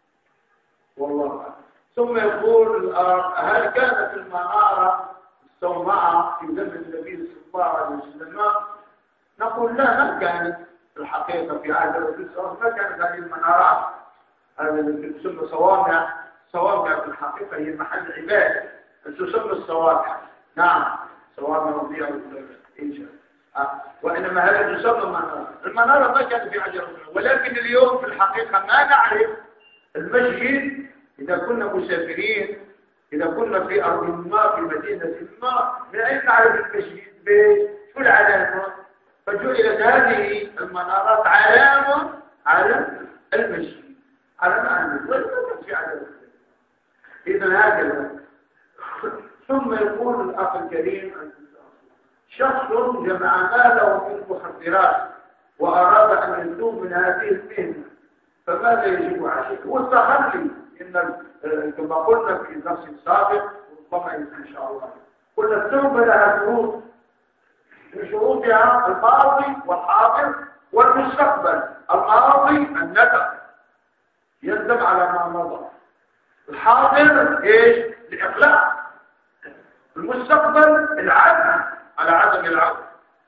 والله أعلم. ثم يقول هل كانت المنارة الصومعة في زمن النبي صلى الله عليه وسلم؟ نقول لا، ما كانت في الحقيقة في عهد الرسول صلى الله عليه وسلم، ما كانت هذه المنارات، هذا اللي تسمى صوامع. صوامع في الحقيقة هي محل عبادة تسمى الصوامع. نعم، صوامع رضيع الإنشاء، وإنما هذا تسمى منارة. المنارة ما كانت في عهد الرسول، ولكن اليوم في الحقيقة ما نعرف المسجد إذا كنا مسافرين، إذا كنا في أرض ما في مدينة ما، من أين نعرف المسجد؟ شو العلامة؟ فجعلت هذه المنارات علامة على المسجد، على معنى ولكن في علامة. إذا هكذا. ثم يقول الأخ الكريم شخص جمع ماله من المخدرات وأراد أن يتوب من هذه المهنة، فماذا يجب عليه؟ هو التخلي، إن كما قلنا في الدرس السابق وربما إن شاء الله قلنا التوبة لها شروط، من شروطها الماضي والحاضر والمستقبل. الماضي الندم، يندم على ما مضى. الحاضر ايش؟ الإقلاع. المستقبل العزم على عدم العودة.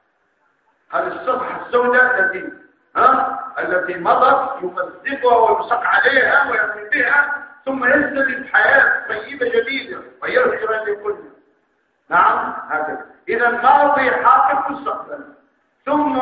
هذه الصفحة السوداء التي ها التي مضت يمزقها ويمسق عليها ويرمي بها، ثم يستلم حياة طيبة جديدة ويرجع لكل. نعم هكذا. إذا الماضي حاضر مستقبل، ثم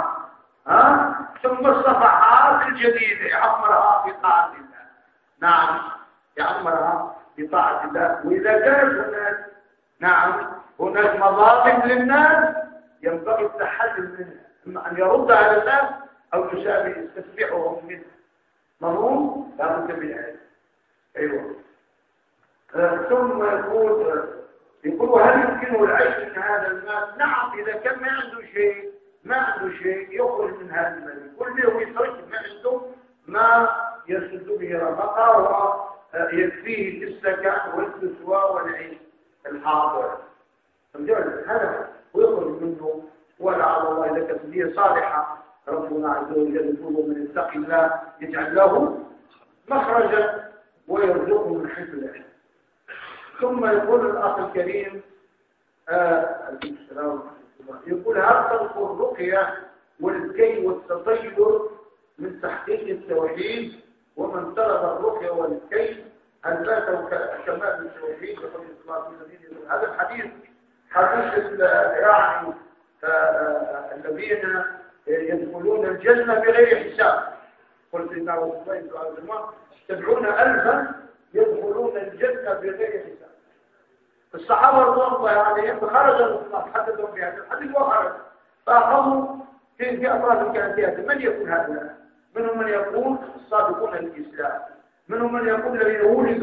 ها ثم الصفحات الجديدة يعمرها بطاعة الله. نعم، يعمرها بطاعة الله. وإذا كانت هناك نعم هناك مظالم للناس ينبغي التحلل منها، إما أن يرد على الناس أو يستتبعهم منه. مفهوم؟ لا بد من هذا. أيوه. آه ثم يقول يقول هل يمكنه العيش من هذا المال؟ نعم، إذا كان ما عنده شيء ما عنده شيء يخرج من هذا المال، كل يوم يخرج ما عنده ما يسد به رفقه ويكفيه السكن والكسوة والعيش الحاضر. فهمت هذا ويخرج منه، ولعل الله إذا كانت نية صالحة ربنا عز وجل يطلب من يتقي الله يجعل له مخرجا ويرزقه من حيث لا يحتسب. ثم يقول الأخ الكريم آه يقول هل تلقى الرقية والكي والتطير من تحقيق التوحيد؟ ومن طلب الرقية والكي هل فاته كمال التوحيد؟ هذا الحديث حديث يعني آه الذين يدخلون الجنة بغير حساب. قلت إنه سبعون ألفا يدخلون الجنة بغير حساب. الصحابة رضوان الله عليهم خرج الإسلام حدثوا بهذا الحديث وخرج فأخذوا في في أطراف الكهنة. من يكون هذا؟ منهم من يقول الصادقون الإسلام، منهم من يقول الذين ولدوا بالإسلام،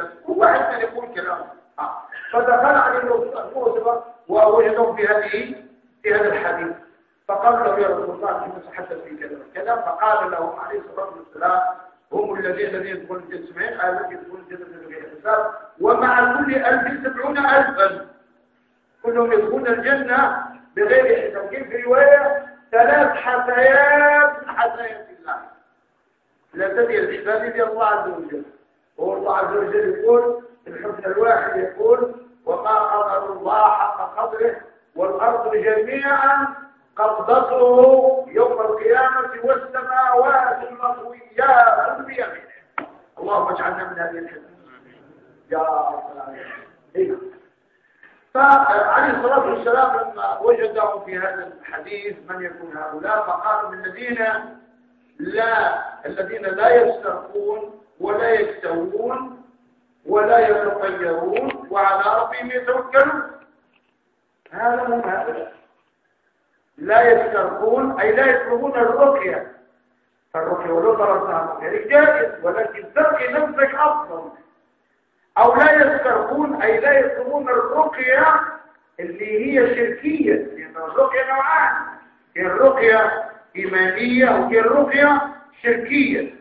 كذا وواحد من يقول كلام. آه. فدخل عليه موسى ووجدهم في هذه في هذا الحديث، فقال له يا رسول الله كيف تحدث في كذا كذا، فقال لهم عليه الصلاه والسلام هم الذين الذين يدخلون الجنة سبعين الذين يدخلون الجنة بغير حساب، ومع كل ألف سبعون ألفا كلهم يدخلون الجنة بغير حساب. كيف في رواية ثلاث حثيات من حثيات الله لا تدري الحساب دي الله عز وجل. هو الله عز وجل يقول الحسن الواحد يقول وما قدر الله حق قدره والأرض جميعا قبضته يوم القيامة والسماوات المطويات بيمينه. اللهم اجعلنا من هذه الحسن يا رب العالمين. فعليه الصلاة والسلام لما وجدهم في هذا الحديث من يكون هؤلاء، فقالوا من الذين لا الذين لا يسترقون ولا يكتوون ولا يتطيرون وعلى ربهم يتوكلون. هذا هم هؤلاء لا يسترقون أي لا يطلبون الرقية. فالرقية ولو طلبتها غير جائز، ولكن ترقي نفسك أفضل. أو لا يسترقون أي لا يطلبون الرقية اللي هي شركية، لأن الرقية نوعان، هي الرقية إيمانية وهي الرقية شركية.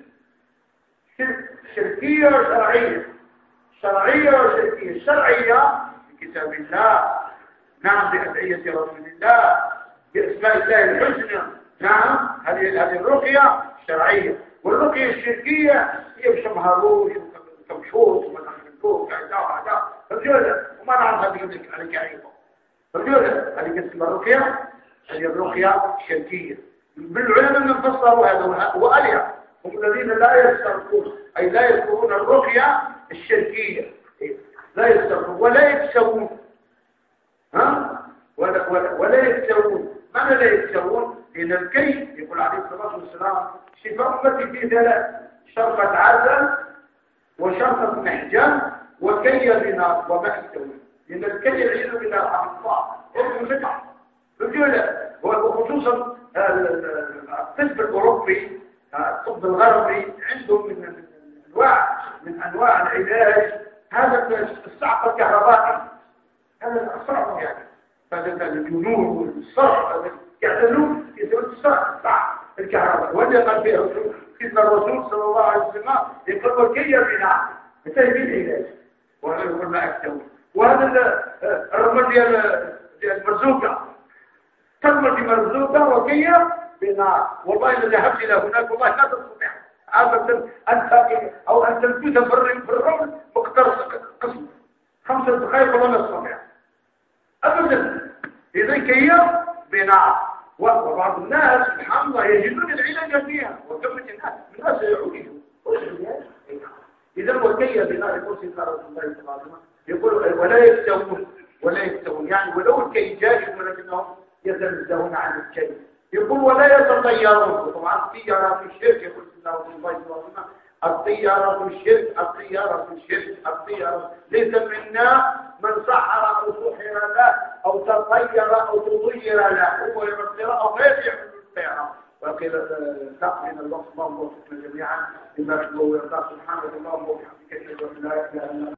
شركية وشرعية، شرعية وشركية. الشرعية بكتاب الله، نعم، بأدعية رسول الله، بأسماء الله الحسنى، نعم، هذه هذه الرقية الشرعية. والرقية الشركية هي بشمهروش وكمشوش ومنحنكوش كعدا وعدا رجولة، وما نعرف هذه يملك عليك عيبه رجولة. هذه اسمها الرقية، هذه الرقية الشركية. بالعلماء من فسروا هذا وأليا هم الذين لا يسترقون أي لا يذكرون الرقية الشركية، لا يسترقون ولا يكسبون، ها ولا ولا, ولا يكسبون. ماذا لا يكسبون؟ لأن الكي يقول عليه الصلاة والسلام شفاء أمتي في ثلاث: شرقة عسل وشرقة محجن وكي بنار وماء التوي. لأن الكي يعيذ بالله رحمه الله ابن فتح رجولة، وخصوصا الطب الأوروبي الطب الغربي عندهم من أنواع من أنواع العلاج هذا الصعق الكهربائي، هذا الصعق يعني هذا الجنون والصرف يعتلون يسمون الصعق الكهربائي. وهذا قال فيه الرسول سيدنا الرسول صلى الله عليه وسلم يقول وكي بناء بتهديد العلاج وهذا يقول ما أكتوي. وهذا الرمل ديال المرزوقة ترمل في مرزوقة وكي بنار. والله إذا ذهبت إلى هناك والله لا تستطيع أبدا أن تقف أو أن تنفذ في الرمل مقدار قسم خمسة دقائق ولا نستطيع أبدا. إذا كي بنار. وبعض الناس سبحان الله يجدون العلاج فيها، وكم من الناس الناس يعودون. إذا وكي بنار يقول سيدنا رسول الله صلى الله عليه وسلم يقول ولا يكتوون ولا يكتوون يعني ولو الكي جاهز ولكنهم يتنزهون عن الكي. يقول ولا يتطيرون. طبعا الطيارة في الشرك يقول سيدنا رسول الله صلى الله عليه وسلم الطيارة في الشرك الطيارة في الشرك الطيارة ليس منا من سحر أو سحر له أو تطير أو تطير له هو يمطر أو غير يحمل الطيارة. وقيل تقلنا الله الله وفقنا جميعا لما شبه ويرضى. سبحانك اللهم وبحمدك أشهد أن لا إله إلا أنت